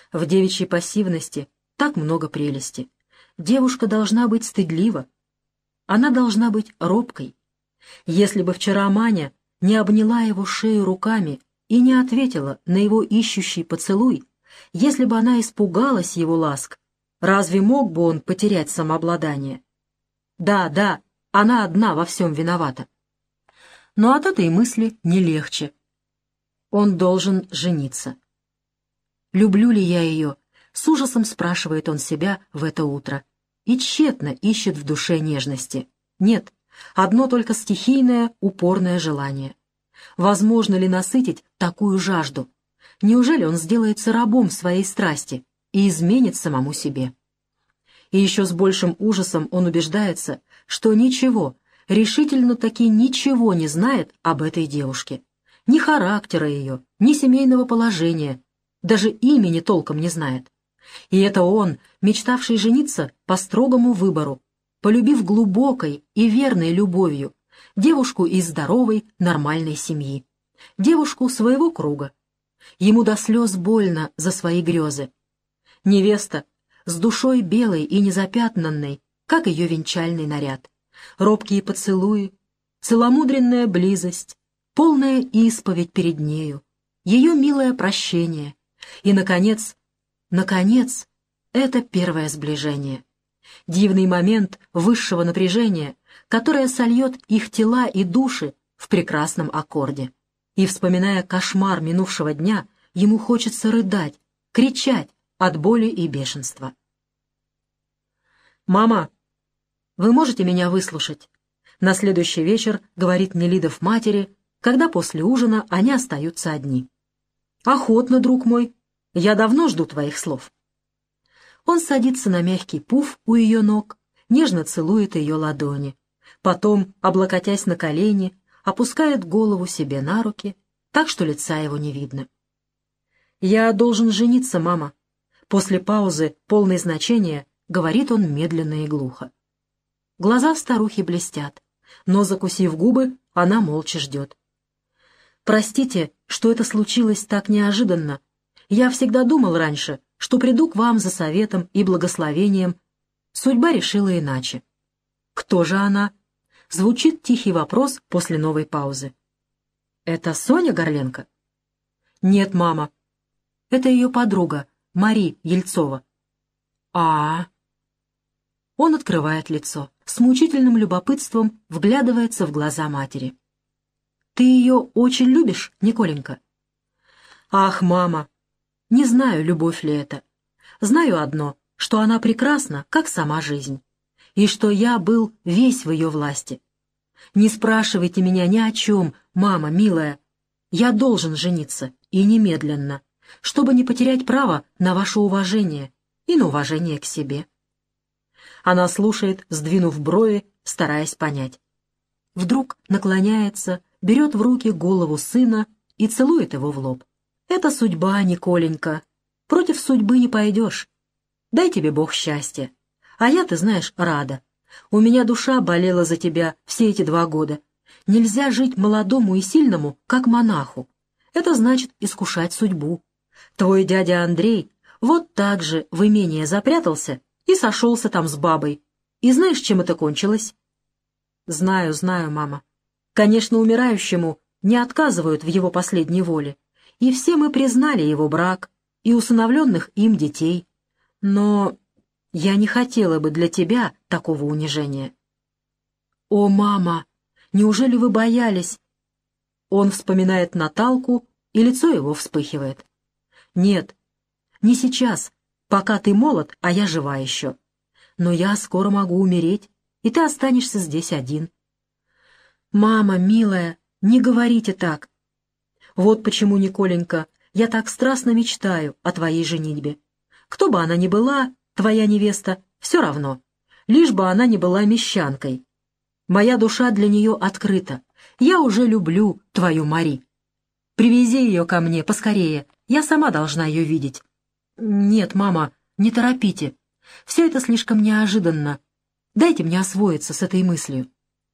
В девичьей пассивности так много прелести. Девушка должна быть стыдлива. Она должна быть робкой. Если бы вчера Маня не обняла его шею руками и не ответила на его ищущий поцелуй, если бы она испугалась его ласк, разве мог бы он потерять самообладание? Да, да, она одна во всем виновата. Но от этой мысли не легче. Он должен жениться. «Люблю ли я ее?» — с ужасом спрашивает он себя в это утро. И тщетно ищет в душе нежности. Нет, одно только стихийное, упорное желание. Возможно ли насытить такую жажду? Неужели он сделается рабом своей страсти и изменит самому себе? И еще с большим ужасом он убеждается, что ничего, решительно-таки ничего не знает об этой девушке. Ни характера ее, ни семейного положения, даже имени толком не знает. И это он, мечтавший жениться по строгому выбору, полюбив глубокой и верной любовью девушку из здоровой, нормальной семьи, девушку своего круга. Ему до слез больно за свои грезы. Невеста с душой белой и незапятнанной, как ее венчальный наряд, робкие поцелуи, целомудренная близость, полная исповедь перед нею, ее милое прощение и, наконец, это первое сближение. Дивный момент высшего напряжения, которое сольет их тела и души в прекрасном аккорде. И, вспоминая кошмар минувшего дня, ему хочется рыдать, кричать от боли и бешенства. «Мама, вы можете меня выслушать?» На следующий вечер говорит Нелидов матери, когда после ужина они остаются одни. «Охотно, друг мой. Я давно жду твоих слов». Он садится на мягкий пуф у ее ног, нежно целует ее ладони. Потом, облокотясь на колени, опускает голову себе на руки, так что лица его не видно. «Я должен жениться, мама». После паузы, полной значения, говорит он медленно и глухо. Глаза старухи блестят, но, закусив губы, она молча ждет. «Простите, что это случилось так неожиданно. Я всегда думал раньше, что приду к вам за советом и благословением. Судьба решила иначе». «Кто же она?» — звучит тихий вопрос после новой паузы. «Это Соня Горленко?» «Нет, мама. Это ее подруга, Мари Ельцова». «А-а-а». Он открывает лицо, с мучительным любопытством вглядывается в глаза матери. «Ты ее очень любишь, Николенька?» «Ах, мама, не знаю, любовь ли это. Знаю одно, что она прекрасна, как сама жизнь, и что я был весь в ее власти. Не спрашивайте меня ни о чем, мама, милая. Я должен жениться, и немедленно, чтобы не потерять право на ваше уважение и на уважение к себе». Она слушает, сдвинув брови, стараясь понять. Вдруг наклоняется, берет в руки голову сына и целует его в лоб. «Это судьба, Николенька. Против судьбы не пойдешь. Дай тебе Бог счастья. А я, ты знаешь, рада. У меня душа болела за тебя все эти 2 года. Нельзя жить молодому и сильному, как монаху. Это значит искушать судьбу. Твой дядя Андрей вот так же в имение запрятался и сошелся там с бабой. И знаешь, чем это кончилось?» «Знаю, знаю, мама. Конечно, умирающему не отказывают в его последней воле, и все мы признали его брак и усыновленных им детей. Но я не хотела бы для тебя такого унижения». «О, мама, неужели вы боялись?» Он вспоминает Наталку, и лицо его вспыхивает. «Нет, не сейчас, пока ты молод, а я жива еще. Но я скоро могу умереть, и ты останешься здесь один». «Мама, милая, не говорите так. Вот почему, Николенька, я так страстно мечтаю о твоей женитьбе. Кто бы она ни была, твоя невеста, все равно, лишь бы она не была мещанкой. Моя душа для нее открыта. Я уже люблю твою Мари. Привези ее ко мне поскорее, я сама должна ее видеть». «Нет, мама, не торопите. Все это слишком неожиданно. Дайте мне освоиться с этой мыслью».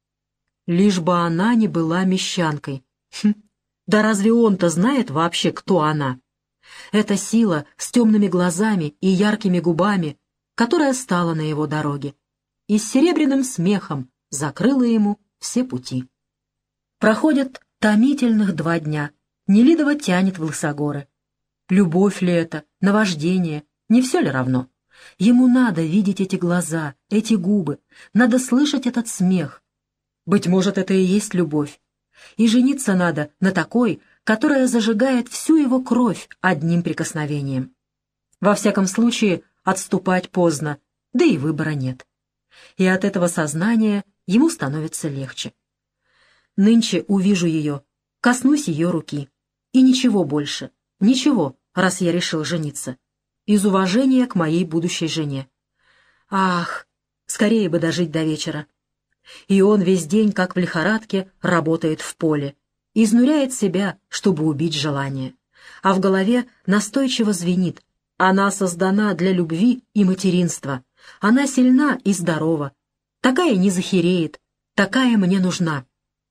Лишь бы она не была мещанкой. Да разве он-то знает вообще, кто она? эта сила с темными глазами и яркими губами, которая стала на его дороге и с серебряным смехом закрыла ему все пути. Проходят томительных 2 дня. Нелидова тянет в лысогоры. Любовь ли это, наваждение, не все ли равно? Ему надо видеть эти глаза, эти губы, надо слышать этот смех. Быть может, это и есть любовь. И жениться надо на такой, которая зажигает всю его кровь одним прикосновением. Во всяком случае, отступать поздно, да и выбора нет. И от этого сознания ему становится легче. Нынче увижу ее, коснусь ее руки. И ничего больше, ничего, раз я решил жениться. Из уважения к моей будущей жене. Ах, скорее бы дожить до вечера. И он весь день, как в лихорадке, работает в поле, изнуряет себя, чтобы убить желание. А в голове настойчиво звенит: она создана для любви и материнства, она сильна и здорова, такая не захереет, такая мне нужна.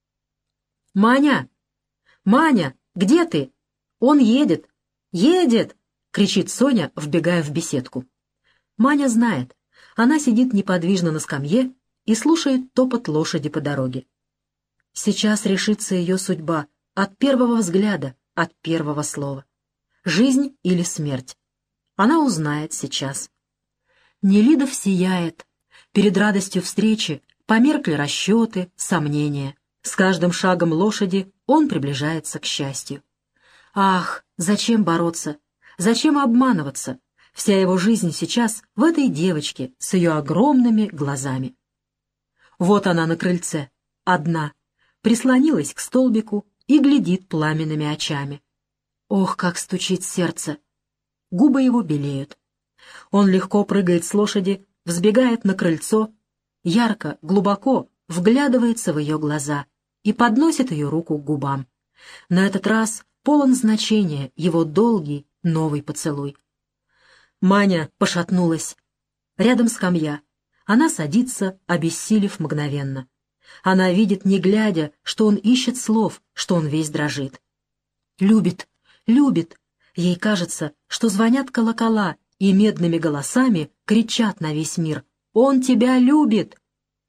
«Маня! Маня, где ты? Он едет! Едет!» — кричит Соня, вбегая в беседку. Маня знает. Она сидит неподвижно на скамье и слушает топот лошади по дороге. Сейчас решится ее судьба от первого взгляда, от первого слова. Жизнь или смерть. Она узнает сейчас. Нелидов сияет. Перед радостью встречи померкли расчеты, сомнения. С каждым шагом лошади он приближается к счастью. Ах, зачем бороться? Зачем обманываться? Вся его жизнь сейчас в этой девочке с ее огромными глазами. Вот она на крыльце, одна, прислонилась к столбику и глядит пламенными очами. Ох, как стучит сердце! Губы его белеют. Он легко прыгает с лошади, взбегает на крыльцо, ярко, глубоко вглядывается в ее глаза и подносит ее руку к губам. На этот раз полон значения его долгий новый поцелуй. Маня пошатнулась. Рядом скамья. Она садится, обессилев мгновенно. Она видит, не глядя, что он ищет слов, что он весь дрожит. Любит, любит. Ей кажется, что звонят колокола и медными голосами кричат на весь мир: «Он тебя любит!»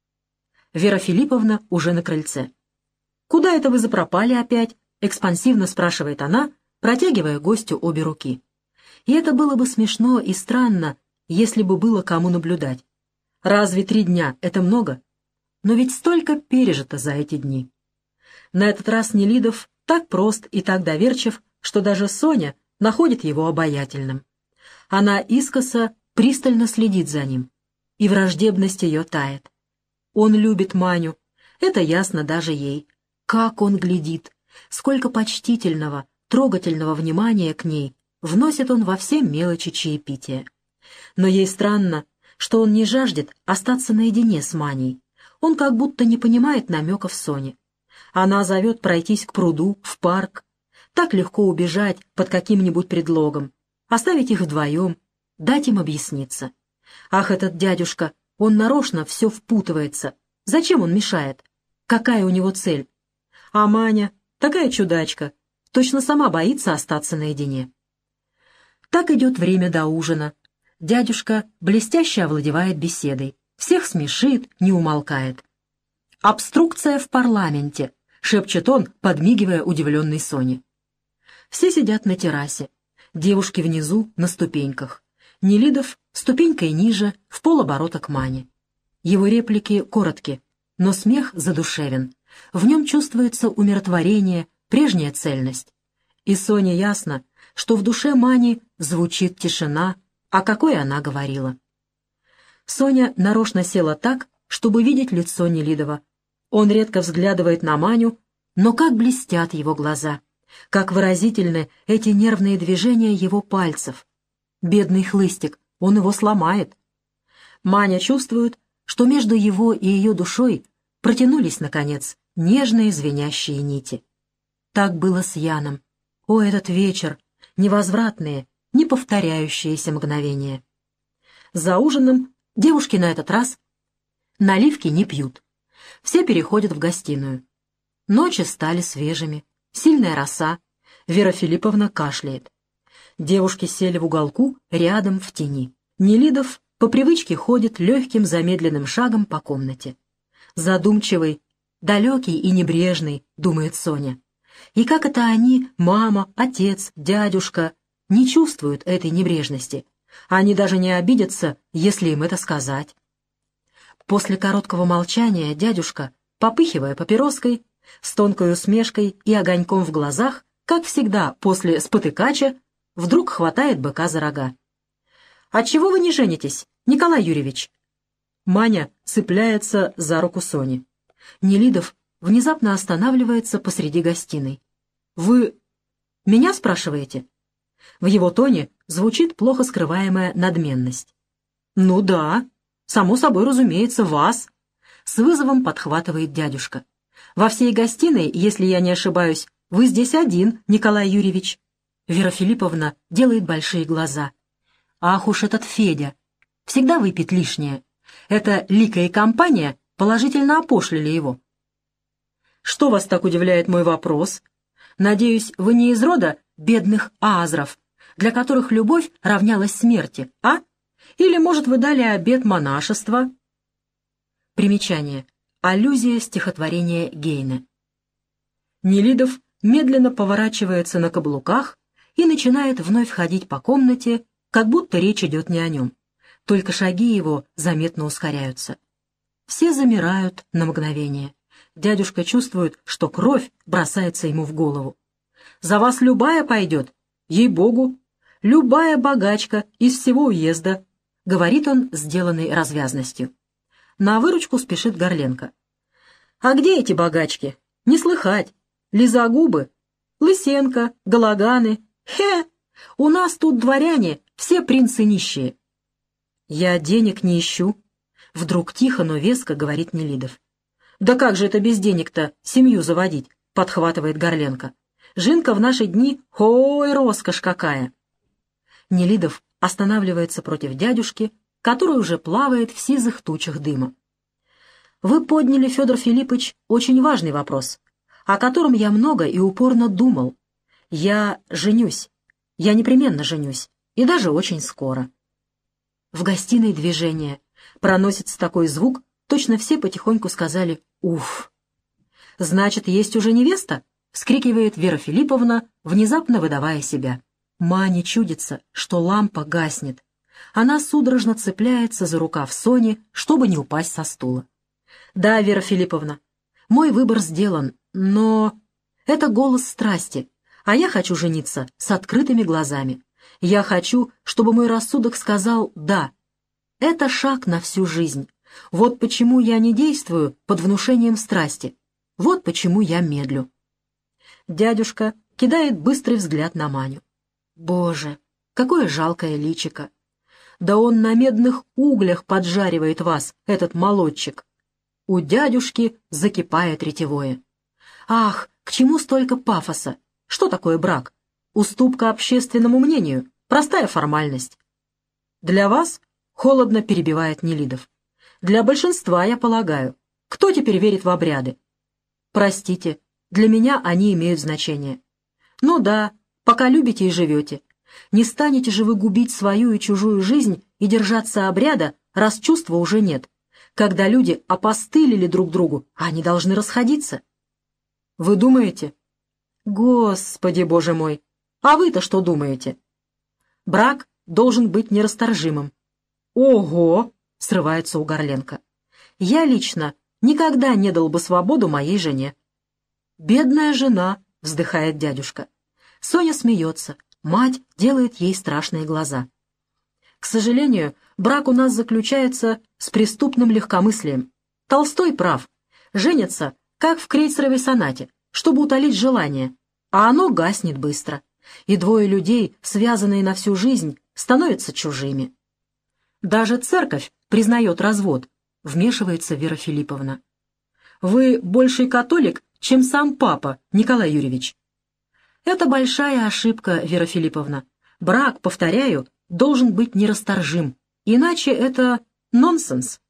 Вера Филипповна уже на крыльце. «Куда это вы запропали опять?» — экспансивно спрашивает она, протягивая гостю обе руки. И это было бы смешно и странно, если бы было кому наблюдать. Разве 3 дня — это много? Но ведь столько пережито за эти дни. На этот раз Нелидов так прост и так доверчив, что даже Соня находит его обаятельным. Она искоса пристально следит за ним, и враждебность ее тает. Он любит Маню, это ясно даже ей. Как он глядит, сколько почтительного, трогательного внимания к ней вносит он во все мелочи чаепития. Но ей странно, что он не жаждет остаться наедине с Маней. Он как будто не понимает намеков Сони. Она зовет пройтись к пруду, в парк. Так легко убежать под каким-нибудь предлогом, оставить их вдвоем, дать им объясниться. Ах, этот дядюшка, он нарочно все впутывается. Зачем он мешает? Какая у него цель? А Маня, такая чудачка, точно сама боится остаться наедине. Так идет время до ужина. Дядюшка блестяще овладевает беседой, всех смешит, не умолкает. «Обструкция в парламенте», — шепчет он, подмигивая удивленной Соне. Все сидят на террасе. Девушки внизу, на ступеньках. Нелидов ступенькой ниже, в полоборота к Мане. Его реплики коротки, но смех задушевен. В нем чувствуется умиротворение, прежняя цельность. И Соне ясно, что в душе Мани звучит тишина, о какой она говорила. Соня нарочно села так, чтобы видеть лицо Нелидова. Он редко взглядывает на Маню, но как блестят его глаза, как выразительны эти нервные движения его пальцев. Бедный хлыстик, он его сломает. Маня чувствует, что между его и ее душой протянулись, наконец, нежные звенящие нити. Так было с Яном. О, этот вечер! Невозвратные, неповторяющиеся мгновения. За ужином девушки на этот раз наливки не пьют. Все переходят в гостиную. Ночи стали свежими, сильная роса. Вера Филипповна кашляет. Девушки сели в уголку, рядом, в тени. Нелидов по привычке ходит легким замедленным шагом по комнате. Задумчивый, далекий и небрежный, думает Соня. И как это они, мама, отец, дядюшка, не чувствуют этой небрежности? Они даже не обидятся, если им это сказать. После короткого молчания дядюшка, попыхивая папироской, с тонкой усмешкой и огоньком в глазах, как всегда после спотыкача, вдруг хватает быка за рога. «Отчего вы не женитесь, Николай Юрьевич?» Маня цепляется за руку Сони. Нелидов внезапно останавливается посреди гостиной. «Вы меня спрашиваете?» В его тоне звучит плохо скрываемая надменность. «Ну да, само собой разумеется, вас!» С вызовом подхватывает дядюшка. «Во всей гостиной, если я не ошибаюсь, вы здесь один, Николай Юрьевич». Вера Филипповна делает большие глаза. «Ах уж этот Федя! Всегда выпьет лишнее. Это Лика и компания положительно опошлили его». «Что вас так удивляет мой вопрос? Надеюсь, вы не из рода бедных аазров, для которых любовь равнялась смерти, а? Или, может, вы дали обет монашества?» Примечание. Аллюзия стихотворения Гейне. Нелидов медленно поворачивается на каблуках и начинает вновь ходить по комнате, как будто речь идет не о нем. Только шаги его заметно ускоряются. Все замирают на мгновение. Дядюшка чувствует, что кровь бросается ему в голову. «За вас любая пойдет, ей-богу, любая богачка из всего уезда», — говорит он, сделанной развязностью. На выручку спешит Горленко. «А где эти богачки? Не слыхать. Лизогубы, Лысенко, Галаганы. Хе! У нас тут дворяне, все принцы нищие». «Я денег не ищу», — вдруг тихо, но веско говорит Нелидов. «Да как же это без денег-то семью заводить?» — подхватывает Горленко. «Жинка в наши дни, ой, роскошь какая!» Нелидов останавливается против дядюшки, который уже плавает в сизых тучах дыма. «Вы подняли, Федор Филиппович, очень важный вопрос, о котором я много и упорно думал. Я женюсь. Я непременно женюсь. И даже очень скоро». В гостиной движение. Проносится такой звук, точно все потихоньку сказали «Уф». «Значит, есть уже невеста?» — вскрикивает Вера Филипповна, внезапно выдавая себя. Мане чудится, что лампа гаснет. Она судорожно цепляется за рукав Сони, чтобы не упасть со стула. «Да, Вера Филипповна, мой выбор сделан, но...» Это голос страсти, а я хочу жениться с открытыми глазами. Я хочу, чтобы мой рассудок сказал «да». Это шаг на всю жизнь. Вот почему я не действую под внушением страсти. Вот почему я медлю. Дядюшка кидает быстрый взгляд на Маню. Боже, какое жалкое личико! Да он на медных углях поджаривает вас, этот молодчик. У дядюшки закипает ретевое. Ах, к чему столько пафоса? Что такое брак? Уступка общественному мнению, простая формальность. Для вас холодно перебивает Нелидов. Для большинства, я полагаю. Кто теперь верит в обряды? Простите, для меня они имеют значение. Ну да, пока любите и живете. Не станете же вы губить свою и чужую жизнь и держаться обряда, раз чувства уже нет. Когда люди опостылили друг другу, они должны расходиться. Вы думаете? Господи, Боже мой! А вы-то что думаете? Брак должен быть нерасторжимым. Ого! Срывается у Горленко. Я лично никогда не дал бы свободу моей жене. Бедная жена, вздыхает дядюшка. Соня смеется. Мать делает ей страшные глаза. К сожалению, брак у нас заключается с преступным легкомыслием. Толстой прав. Женятся, как в крейцеровой сонате, чтобы утолить желание, а оно гаснет быстро. И двое людей, связанные на всю жизнь, становятся чужими. Даже церковь признает развод, вмешивается Вера Филипповна. Вы больший католик, чем сам папа, Николай Юрьевич. Это большая ошибка, Вера Филипповна. Брак, повторяю, должен быть нерасторжим, иначе это нонсенс.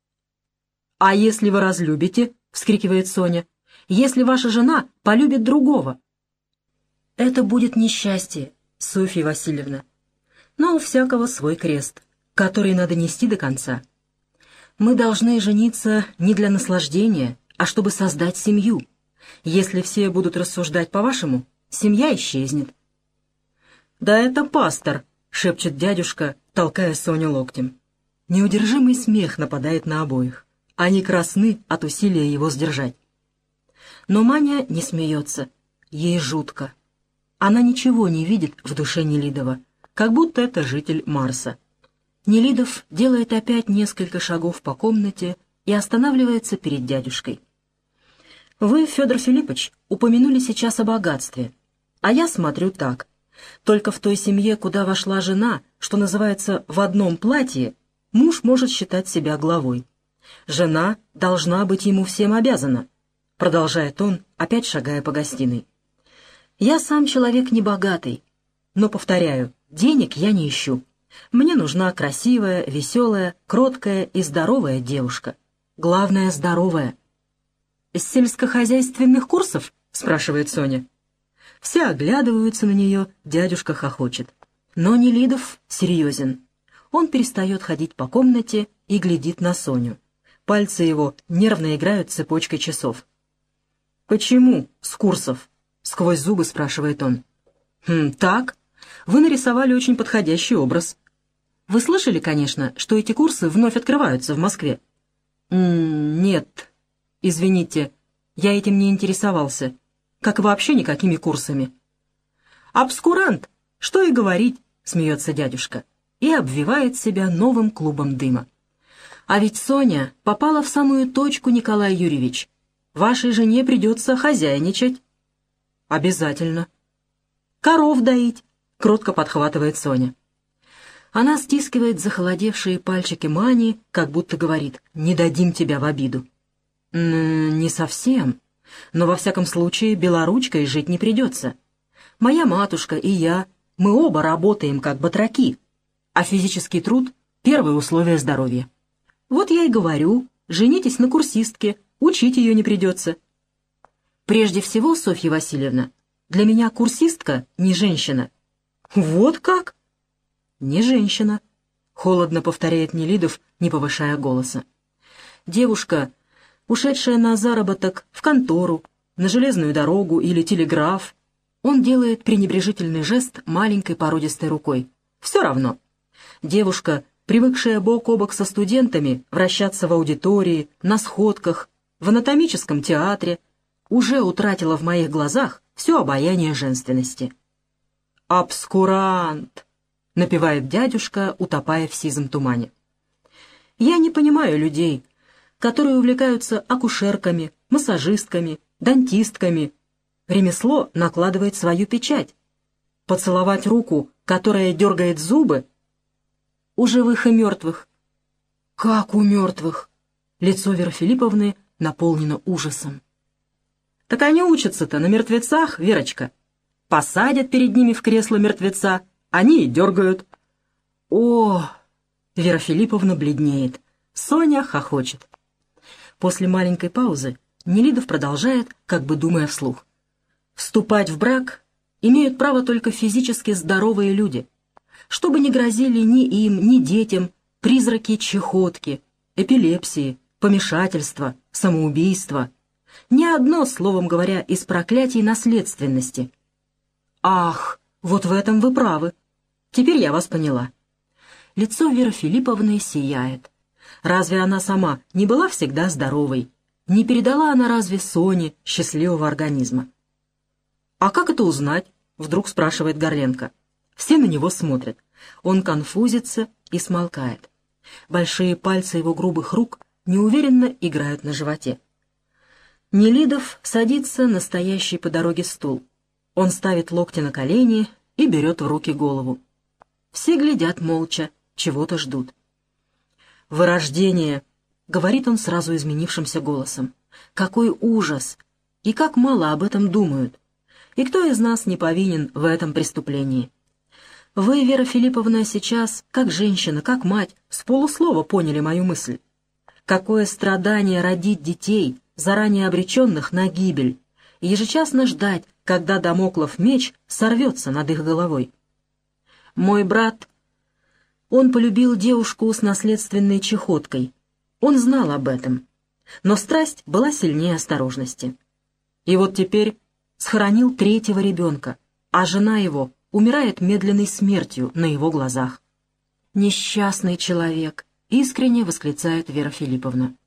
«А если вы разлюбите?» — вскрикивает Соня. «Если ваша жена полюбит другого?» «Это будет несчастье, Софья Васильевна. Но у всякого свой крест, который надо нести до конца. Мы должны жениться не для наслаждения, а чтобы создать семью. Если все будут рассуждать по-вашему, семья исчезнет. «Да это пастор!» — шепчет дядюшка, толкая Соню локтем. Неудержимый смех нападает на обоих. Они красны от усилия его сдержать. Но Маня не смеется. Ей жутко. Она ничего не видит в душе Нелидова, как будто это житель Марса. Нелидов делает опять несколько шагов по комнате и останавливается перед дядюшкой. «Вы, Федор Филиппович, упомянули сейчас о богатстве, а я смотрю так. Только в той семье, куда вошла жена, что называется в одном платье, муж может считать себя главой. Жена должна быть ему всем обязана», — продолжает он, опять шагая по гостиной. «Я сам человек небогатый, но, повторяю, денег я не ищу. Мне нужна красивая, веселая, кроткая и здоровая девушка. Главное, здоровая». «С сельскохозяйственных курсов?» — спрашивает Соня. Все оглядываются на нее, дядюшка хохочет. Но Нелидов серьезен. Он перестает ходить по комнате и глядит на Соню. Пальцы его нервно играют цепочкой часов. «Почему с курсов?» — сквозь зубы спрашивает он. «Так. Вы нарисовали очень подходящий образ. Вы слышали, конечно, что эти курсы вновь открываются в Москве?» «Нет. Извините, я этим не интересовался. Как и вообще никакими курсами». «Обскурант! Что и говорить!» — смеется дядюшка и обвивает себя новым клубом дыма. «А ведь Соня попала в самую точку, Николай Юрьевич. Вашей жене придется хозяйничать». «Обязательно». «Коров доить», — кротко подхватывает Соня. Она стискивает захолодевшие пальчики Мани, как будто говорит: «Не дадим тебя в обиду». «Не совсем. Но во всяком случае белоручкой жить не придется. Моя матушка и я, мы оба работаем как батраки, а физический труд — первое условие здоровья. Вот я и говорю, женитесь на курсистке, учить ее не придется». «Прежде всего, Софья Васильевна, для меня курсистка не женщина». «Вот как?» «Не женщина», — холодно повторяет Нелидов, не повышая голоса. «Девушка, ушедшая на заработок в контору, на железную дорогу или телеграф». Он делает пренебрежительный жест маленькой породистой рукой. «Все равно. Девушка, привыкшая бок о бок со студентами вращаться в аудитории, на сходках, в анатомическом театре, уже утратила в моих глазах все обаяние женственности». «Обскурант!» — напевает дядюшка, утопая в сизом тумане. «Я не понимаю людей, которые увлекаются акушерками, массажистками, дантистками. Ремесло накладывает свою печать. Поцеловать руку, которая дергает зубы, у живых и мертвых». «Как у мертвых?» Лицо Веры Филипповны наполнено ужасом. «Так они учатся-то на мертвецах, Верочка. Посадят перед ними в кресло мертвеца, они и дергают». «О!» Вера Филипповна бледнеет. Соня хохочет. После маленькой паузы Нелидов продолжает, как бы думая вслух. «Вступать в брак имеют право только физически здоровые люди, чтобы не грозили ни им, ни детям призраки чехотки, эпилепсии, помешательства, самоубийства. Ни одно, словом говоря, из проклятий наследственности». «Ах, вот в этом вы правы. Теперь я вас поняла». Лицо Веры Филипповны сияет. Разве она сама не была всегда здоровой? Не передала она разве Соне счастливого организма? «А как это узнать?» — вдруг спрашивает Горленко. Все на него смотрят. Он конфузится и смолкает. Большие пальцы его грубых рук неуверенно играют на животе. Нелидов садится на стоящий по дороге стул. Он ставит локти на колени и берет в руки голову. Все глядят молча, чего-то ждут. «Вырождение», — говорит он сразу изменившимся голосом. «Какой ужас! И как мало об этом думают! И кто из нас не повинен в этом преступлении? Вы, Вера Филипповна, сейчас, как женщина, как мать, с полуслова поняли мою мысль. Какое страдание родить детей, заранее обреченных на гибель, и ежечасно ждать, когда дамоклов меч сорвется над их головой. Мой брат Он полюбил девушку с наследственной чахоткой. Он знал об этом. Но страсть была сильнее осторожности. И вот теперь схоронил третьего ребенка, а жена его умирает медленной смертью на его глазах. «Несчастный человек!» — искренне восклицает Вера Филипповна.